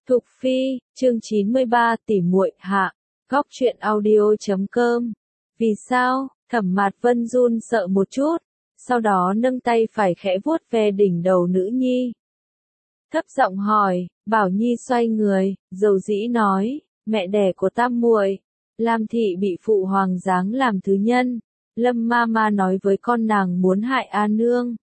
Thục Phi, chương 93, tỉ muội hạ, góc truyện audio.com. Vì sao? Thẩm Mạt Vân run sợ một chút, sau đó nâng tay phải khẽ vuốt ve đỉnh đầu nữ nhi. Thấp giọng hỏi, Bảo Nhi xoay người, dầu dĩ nói, mẹ đẻ của tam muội, Lam thị bị phụ hoàng giáng làm thứ nhân, Lâm Mama nói với con nàng muốn hại A Nương,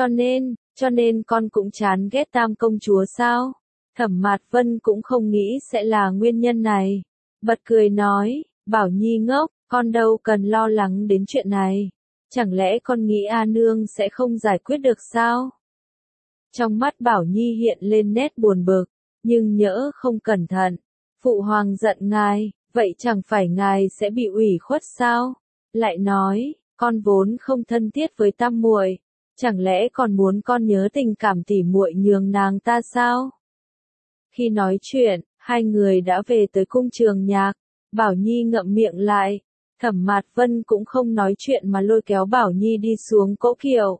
cho nên con cũng chán ghét tam công chúa sao? Thẩm Mạt Vân cũng không nghĩ sẽ là nguyên nhân này. Bật cười nói, Bảo Nhi ngốc, con đâu cần lo lắng đến chuyện này. Chẳng lẽ con nghĩ A Nương sẽ không giải quyết được sao? Trong mắt Bảo Nhi hiện lên nét buồn bực, nhưng nhỡ không cẩn thận. Phụ hoàng giận ngài, vậy chẳng phải ngài sẽ bị ủy khuất sao? Lại nói, con vốn không thân thiết với tam muội, chẳng lẽ còn muốn con nhớ tình cảm tỉ muội nhường nàng ta sao? Khi nói chuyện, hai người đã về tới cung Trường Nhạc. Bảo Nhi ngậm miệng lại. Thẩm Mạt Vân cũng không nói chuyện mà lôi kéo Bảo Nhi đi xuống cỗ kiệu.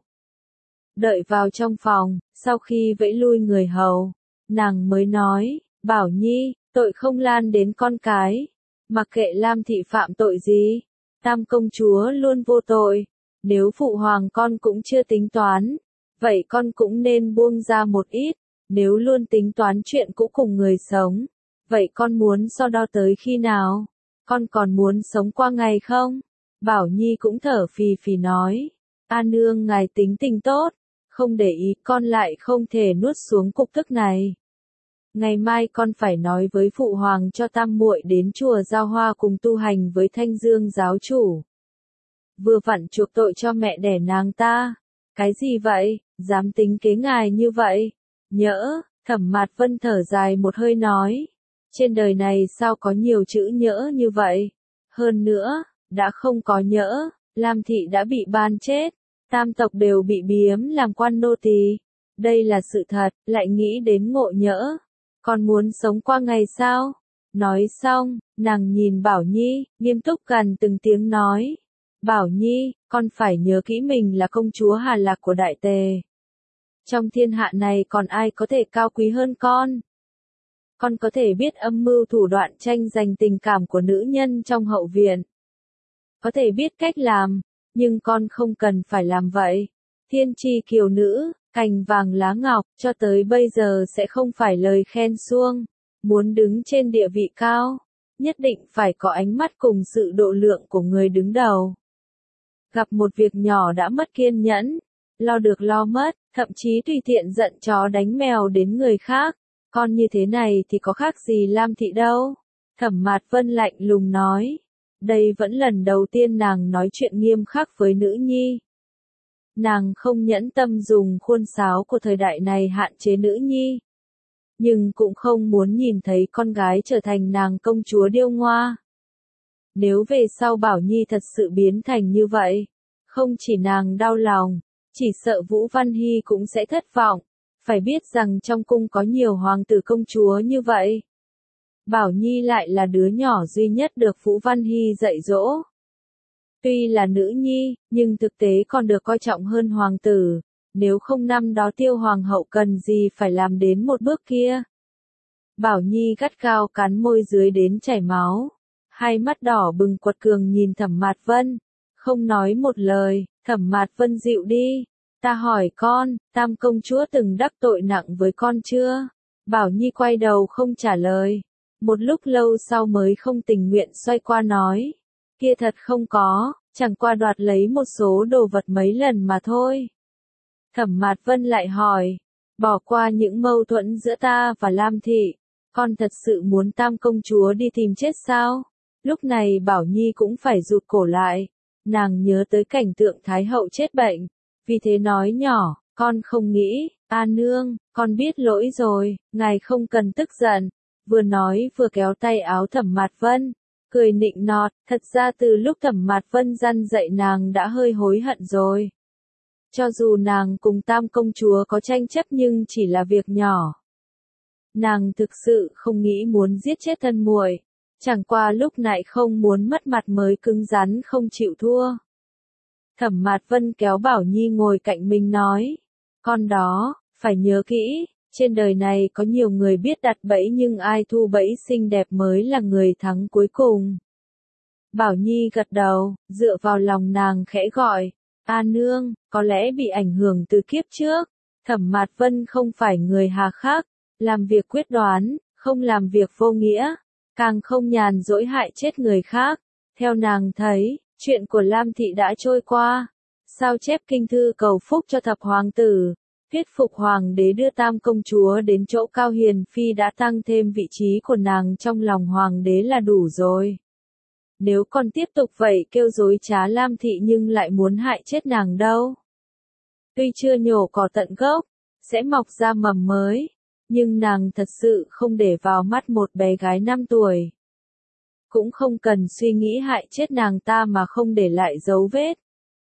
Đợi vào trong phòng, sau khi vẫy lui người hầu, nàng mới nói, Bảo Nhi, tội không lan đến con cái. Mặc kệ Lam thị phạm tội gì, tam công chúa luôn vô tội. Nếu phụ hoàng con cũng chưa tính toán, vậy con cũng nên buông ra một ít. Nếu luôn tính toán chuyện cũ cùng người sống, vậy con muốn so đo tới khi nào? Con còn muốn sống qua ngày không? Bảo Nhi cũng thở phì phì nói, A Nương ngài tính tình tốt, không để ý con lại không thể nuốt xuống cục tức này. Ngày mai con phải nói với phụ hoàng cho tam muội đến chùa Giao Hoa cùng tu hành với Thanh Dương giáo chủ. Vừa vặn chuộc tội cho mẹ đẻ nàng ta. Cái gì vậy, dám tính kế ngài như vậy? Nhỡ, Thẩm Mạt Vân thở dài một hơi nói. Trên đời này sao có nhiều chữ nhỡ như vậy? Hơn nữa, đã không có nhỡ, Lam thị đã bị ban chết, tam tộc đều bị biếm làm quan nô tỳ. Đây là sự thật, lại nghĩ đến ngộ nhỡ. Con muốn sống qua ngày sao? Nói xong, nàng nhìn Bảo Nhi, nghiêm túc gần từng tiếng nói. Bảo Nhi, con phải nhớ kỹ mình là công chúa Hà Lạc của Đại Tề. Trong thiên hạ này còn ai có thể cao quý hơn con? Con có thể biết âm mưu thủ đoạn tranh giành tình cảm của nữ nhân trong hậu viện. Có thể biết cách làm, nhưng con không cần phải làm vậy. Thiên tri kiều nữ, cành vàng lá ngọc, cho tới bây giờ sẽ không phải lời khen suông. Muốn đứng trên địa vị cao, nhất định phải có ánh mắt cùng sự độ lượng của người đứng đầu. Gặp một việc nhỏ đã mất kiên nhẫn, lo được lo mất, thậm chí tùy tiện giận chó đánh mèo đến người khác. Con như thế này thì có khác gì Lam thị đâu. Thẩm Mạt Vân lạnh lùng nói. Đây vẫn lần đầu tiên nàng nói chuyện nghiêm khắc với nữ nhi. Nàng không nhẫn tâm dùng khuôn sáo của thời đại này hạn chế nữ nhi. Nhưng cũng không muốn nhìn thấy con gái trở thành nàng công chúa điêu ngoa. Nếu về sau Bảo Nhi thật sự biến thành như vậy, không chỉ nàng đau lòng, chỉ sợ Vũ Văn Hy cũng sẽ thất vọng. Phải biết rằng trong cung có nhiều hoàng tử công chúa như vậy. Bảo Nhi lại là đứa nhỏ duy nhất được Vũ Văn Hy dạy dỗ. Tuy là nữ nhi, nhưng thực tế còn được coi trọng hơn hoàng tử. Nếu không năm đó Tiêu hoàng hậu cần gì phải làm đến một bước kia. Bảo Nhi gắt gao cắn môi dưới đến chảy máu. Hai mắt đỏ bừng quật cường nhìn Thẩm Mạt Vân. Không nói một lời, Thẩm Mạt Vân dịu đi. Ta hỏi con, tam công chúa từng đắc tội nặng với con chưa? Bảo Nhi quay đầu không trả lời. Một lúc lâu sau mới không tình nguyện xoay qua nói. Kia thật không có, chẳng qua đoạt lấy một số đồ vật mấy lần mà thôi. Thẩm Mạt Vân lại hỏi. Bỏ qua những mâu thuẫn giữa ta và Lam thị, con thật sự muốn tam công chúa đi tìm chết sao? Lúc này Bảo Nhi cũng phải rụt cổ lại. Nàng nhớ tới cảnh tượng Thái hậu chết bệnh. Vì thế nói nhỏ, con không nghĩ, A Nương, con biết lỗi rồi, ngài không cần tức giận. Vừa nói vừa kéo tay áo Thẩm Mạt Vân, cười nịnh nọt, thật ra từ lúc Thẩm Mạt Vân răn dạy nàng đã hơi hối hận rồi. Cho dù nàng cùng tam công chúa có tranh chấp nhưng chỉ là việc nhỏ. Nàng thực sự không nghĩ muốn giết chết thân muội, chẳng qua lúc này không muốn mất mặt mới cứng rắn không chịu thua. Thẩm Mạt Vân kéo Bảo Nhi ngồi cạnh mình nói, con đó, phải nhớ kỹ, Trên đời này có nhiều người biết đặt bẫy nhưng ai thu bẫy xinh đẹp mới là người thắng cuối cùng. Bảo Nhi gật đầu, dựa vào lòng nàng khẽ gọi, A nương, có lẽ bị ảnh hưởng từ kiếp trước. Thẩm Mạt Vân không phải người hà khắc, làm việc quyết đoán, không làm việc vô nghĩa, càng không nhàn rỗi hại chết người khác. Theo nàng thấy, chuyện của Lam Thị đã trôi qua. Sao chép kinh thư cầu phúc cho thập hoàng tử, thuyết phục hoàng đế đưa tam công chúa đến chỗ Cao Hiền Phi đã tăng thêm vị trí của nàng trong lòng hoàng đế là đủ rồi. Nếu còn tiếp tục vậy kêu dối trá Lam Thị nhưng lại muốn hại chết nàng đâu. Tuy chưa nhổ cỏ tận gốc, sẽ mọc ra mầm mới, nhưng nàng thật sự không để vào mắt một bé gái 5 tuổi. Cũng không cần suy nghĩ hại chết nàng ta mà không để lại dấu vết.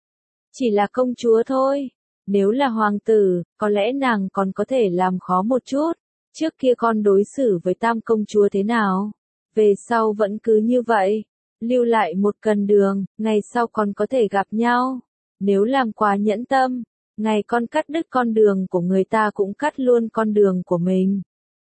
Chỉ là công chúa thôi, nếu là hoàng tử, có lẽ nàng còn có thể làm khó một chút. Trước kia con đối xử với tam công chúa thế nào? Về sau vẫn cứ như vậy, lưu lại một cần đường, ngày sau còn có thể gặp nhau. Nếu làm quá nhẫn tâm, ngày con cắt đứt con đường của người ta cũng cắt luôn con đường của mình.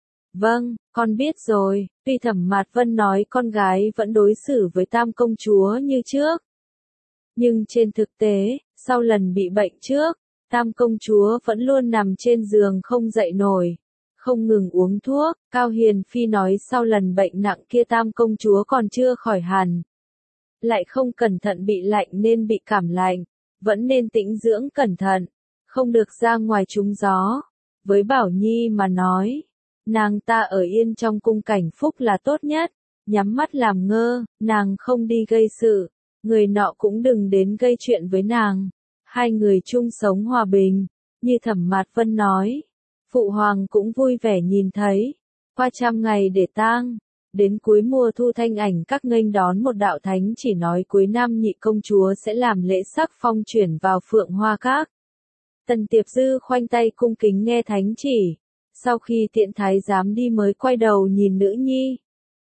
Vâng, con biết rồi, tuy Thẩm Mạt Vân nói con gái vẫn đối xử với tam công chúa như trước. Nhưng trên thực tế, sau lần bị bệnh trước, tam công chúa vẫn luôn nằm trên giường không dậy nổi, không ngừng uống thuốc. Cao Hiền Phi nói sau lần bệnh nặng kia tam công chúa còn chưa khỏi hẳn. Lại không cẩn thận bị lạnh nên bị cảm lạnh, vẫn nên tĩnh dưỡng cẩn thận, không được ra ngoài trúng gió. Với Bảo Nhi mà nói, nàng ta ở yên trong cung cảnh phúc là tốt nhất, nhắm mắt làm ngơ, nàng không đi gây sự, người nọ cũng đừng đến gây chuyện với nàng. Hai người chung sống hòa bình, như Thẩm Mạt Vân nói. Phụ hoàng cũng vui vẻ nhìn thấy, qua 100 ngày để tang, đến cuối mùa thu Thanh Ảnh các nghênh đón một đạo thánh chỉ nói cuối năm nhị công chúa sẽ làm lễ sắc phong chuyển vào Phượng Hoa Các. Tần Tiệp Dư khoanh tay cung kính nghe thánh chỉ, sau khi tiễn thái giám đi mới quay đầu nhìn nữ nhi.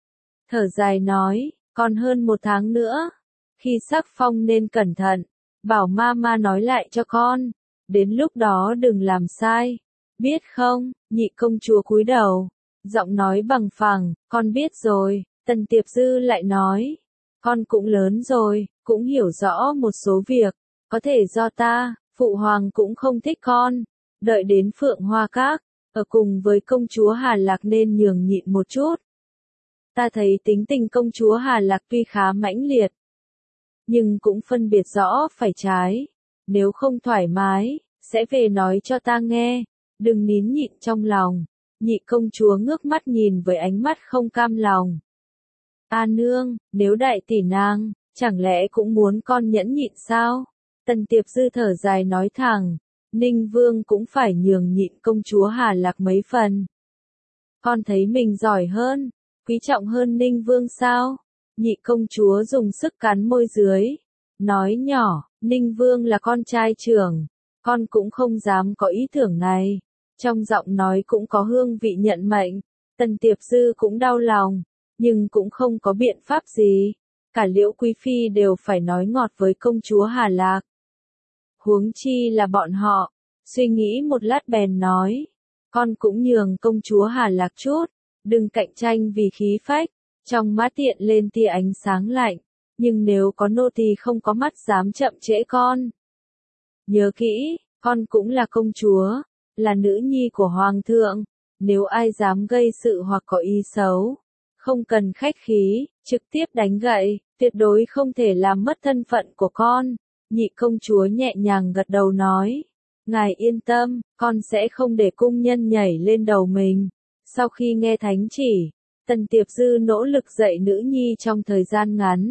Thở dài nói, còn hơn 1 tháng nữa, khi sắc phong nên cẩn thận, bảo mama nói lại cho con, đến lúc đó đừng làm sai, biết không? Nhị công chúa cúi đầu, giọng nói bằng phẳng, con biết rồi. Tần Tiệp Dư lại nói, con cũng lớn rồi, cũng hiểu rõ một số việc, có thể do ta, phụ hoàng cũng không thích con, đợi đến Phượng Hoa Các, ở cùng với công chúa Hà Lạc nên nhường nhịn một chút. Ta thấy tính tình công chúa Hà Lạc tuy khá mãnh liệt, nhưng cũng phân biệt rõ phải trái, nếu không thoải mái, sẽ về nói cho ta nghe, đừng nín nhịn trong lòng. Nhị công chúa ngước mắt nhìn với ánh mắt không cam lòng. A nương, nếu đại tỷ nàng, chẳng lẽ cũng muốn con nhẫn nhịn sao? Tần Tiệp Dư thở dài nói thẳng, Ninh Vương cũng phải nhường nhịn công chúa Hà Lạc mấy phần. Con thấy mình giỏi hơn, quý trọng hơn Ninh Vương sao? Nhị công chúa dùng sức cắn môi dưới, nói nhỏ, Ninh Vương là con trai trưởng, con cũng không dám có ý tưởng này. Trong giọng nói cũng có hương vị nhận mệnh, Tần Tiệp Dư cũng đau lòng, nhưng cũng không có biện pháp gì. Cả Liễu Quý Phi đều phải nói ngọt với công chúa Hà Lạc. Huống chi là bọn họ, suy nghĩ một lát bèn nói, con cũng nhường công chúa Hà Lạc chút, đừng cạnh tranh vì khí phách. Trong mắt tiện lên tia ánh sáng lạnh, nhưng nếu có nô tỳ không có mắt dám chậm trễ con. Nhớ kỹ, con cũng là công chúa, là nữ nhi của hoàng thượng, nếu ai dám gây sự hoặc có ý xấu, không cần khách khí, trực tiếp đánh gậy, tuyệt đối không thể làm mất thân phận của con. Nhị công chúa nhẹ nhàng gật đầu nói, ngài yên tâm, con sẽ không để cung nhân nhảy lên đầu mình. Sau khi nghe thánh chỉ, Tần Tiệp Dư nỗ lực dạy nữ nhi trong thời gian ngắn.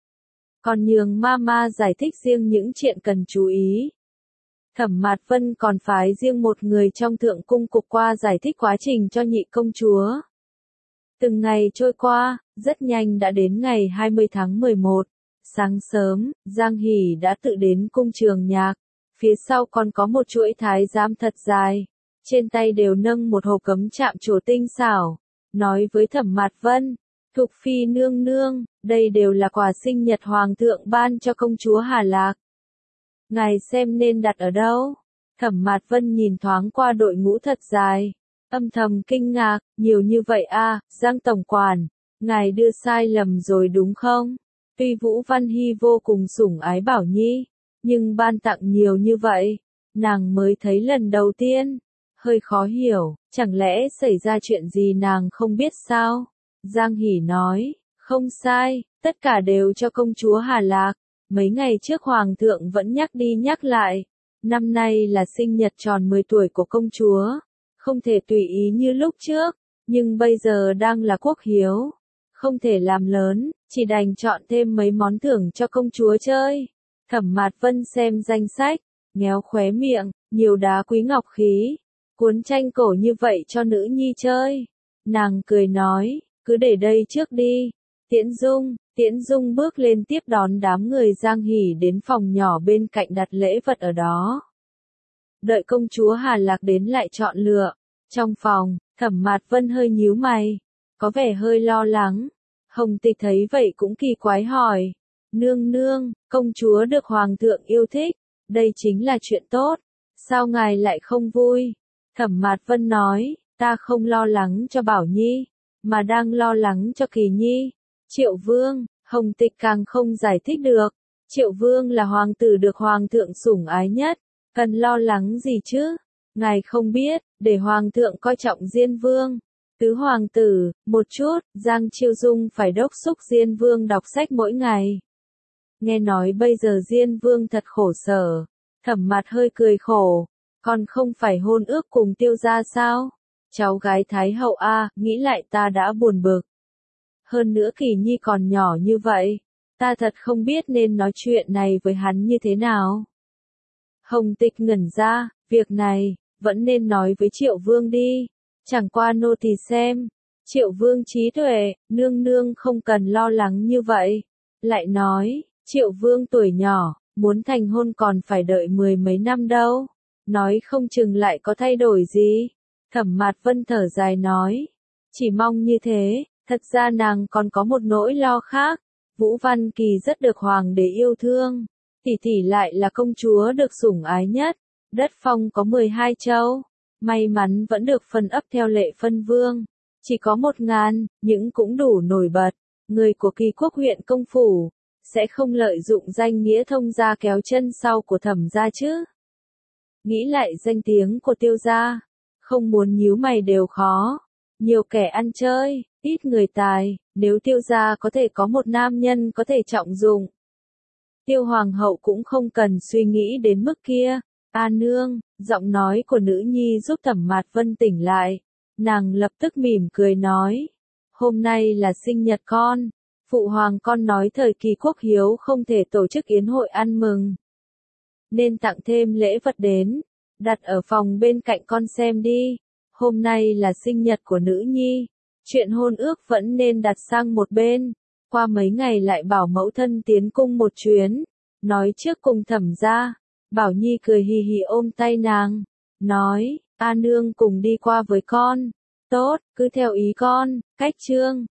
Còn nhường mama giải thích riêng những chuyện cần chú ý. Thẩm Mạt Vân còn phái riêng một người trong thượng cung cục qua giải thích quá trình cho nhị công chúa. Từng ngày trôi qua, rất nhanh đã đến ngày 20 tháng 11. Sáng sớm, Giang Hỷ đã tự đến cung Trường Nhạc. Phía sau còn có một chuỗi thái giám thật dài. Trên tay đều nâng một hộp cấm chạm trổ tinh xảo. Nói với Thẩm Mạt Vân, Thục Phi nương nương, đây đều là quà sinh nhật hoàng thượng ban cho công chúa Hà Lạc. Ngài xem nên đặt ở đâu? Thẩm Mạt Vân nhìn thoáng qua đội ngũ thật dài. âm thầm kinh ngạc, nhiều như vậy à, Giang tổng quản, ngài đưa sai lầm rồi đúng không? Tuy Vũ Văn Hy vô cùng sủng ái Bảo Nhi, nhưng ban tặng nhiều như vậy, nàng mới thấy lần đầu tiên, hơi khó hiểu, chẳng lẽ xảy ra chuyện gì nàng không biết sao? Giang Hỷ nói, không sai, tất cả đều cho công chúa Hà Lạc, mấy ngày trước Hoàng thượng vẫn nhắc đi nhắc lại, năm nay là sinh nhật tròn 10 tuổi của công chúa, không thể tùy ý như lúc trước, nhưng bây giờ đang là quốc hiếu, không thể làm lớn, chỉ đành chọn thêm mấy món thưởng cho công chúa chơi. Thẩm Mạt Vân xem danh sách, nhéo khóe miệng, nhiều đá quý ngọc khí, cuốn tranh cổ như vậy cho nữ nhi chơi. Nàng cười nói, cứ để đây trước đi. Tiễn Dung bước lên tiếp đón đám người Giang Hỷ đến phòng nhỏ bên cạnh đặt lễ vật ở đó. Đợi công chúa Hà Lạc đến lại chọn lựa. Trong phòng, Thẩm Mạt Vân hơi nhíu mày, có vẻ hơi lo lắng. Hồng Tịch thấy vậy cũng kỳ quái hỏi, nương nương, công chúa được Hoàng thượng yêu thích, đây chính là chuyện tốt, sao ngài lại không vui? Thẩm Mạt Vân nói, ta không lo lắng cho Bảo Nhi, mà đang lo lắng cho Kỳ Nhi. Triệu Vương, Hồng Tịch càng không giải thích được, Triệu Vương là hoàng tử được Hoàng thượng sủng ái nhất, cần lo lắng gì chứ? Ngài không biết, để Hoàng thượng coi trọng Diên Vương. Tứ hoàng tử, một chút, Giang Chiêu Dung phải đốc thúc Diên Vương đọc sách mỗi ngày. Nghe nói bây giờ Diên Vương thật khổ sở, Thẩm Mạt hơi cười khổ, còn không phải hôn ước cùng Tiêu gia sao? Cháu gái Thái hậu a, nghĩ lại ta đã buồn bực. Hơn nữa Kỳ Nhi còn nhỏ như vậy, ta thật không biết nên nói chuyện này với hắn như thế nào. Hồng Tịch ngẩn ra, việc này, vẫn nên nói với Triệu Vương đi. Chẳng qua nô tỳ xem, Triệu Vương trí tuệ, nương nương không cần lo lắng như vậy. Lại nói, Triệu Vương tuổi nhỏ, muốn thành hôn còn phải đợi 10 mấy năm đâu. Nói không chừng lại có thay đổi gì. Thẩm Mạt Vân thở dài nói, chỉ mong như thế, thật ra nàng còn có một nỗi lo khác. Vũ Văn Kỳ rất được hoàng đế yêu thương, tỷ tỷ lại là công chúa được sủng ái nhất, đất phong có 12 châu. May mắn vẫn được phân ấp theo lệ phân vương, chỉ có 1.000, nhưng cũng đủ nổi bật. Người của Kỳ Quốc huyện công phủ, sẽ không lợi dụng danh nghĩa thông gia kéo chân sau của Thẩm gia chứ. Nghĩ lại danh tiếng của Tiêu gia, không muốn nhíu mày đều khó. Nhiều kẻ ăn chơi, ít người tài, nếu Tiêu gia có thể có một nam nhân có thể trọng dụng, Tiêu hoàng hậu cũng không cần suy nghĩ đến mức kia. A nương, giọng nói của nữ nhi giúp Thẩm Mạt Vân tỉnh lại. Nàng lập tức mỉm cười nói, hôm nay là sinh nhật con, phụ hoàng con nói thời kỳ quốc hiếu không thể tổ chức yến hội ăn mừng, nên tặng thêm lễ vật đến, đặt ở phòng bên cạnh con xem đi. Hôm nay là sinh nhật của nữ nhi, chuyện hôn ước vẫn nên đặt sang một bên, qua mấy ngày lại bảo mẫu thân tiến cung một chuyến, nói trước cùng Thẩm gia. Bảo Nhi cười hì hì ôm tay nàng, nói, A nương cùng đi qua với con. Tốt, cứ theo ý con, cách trương.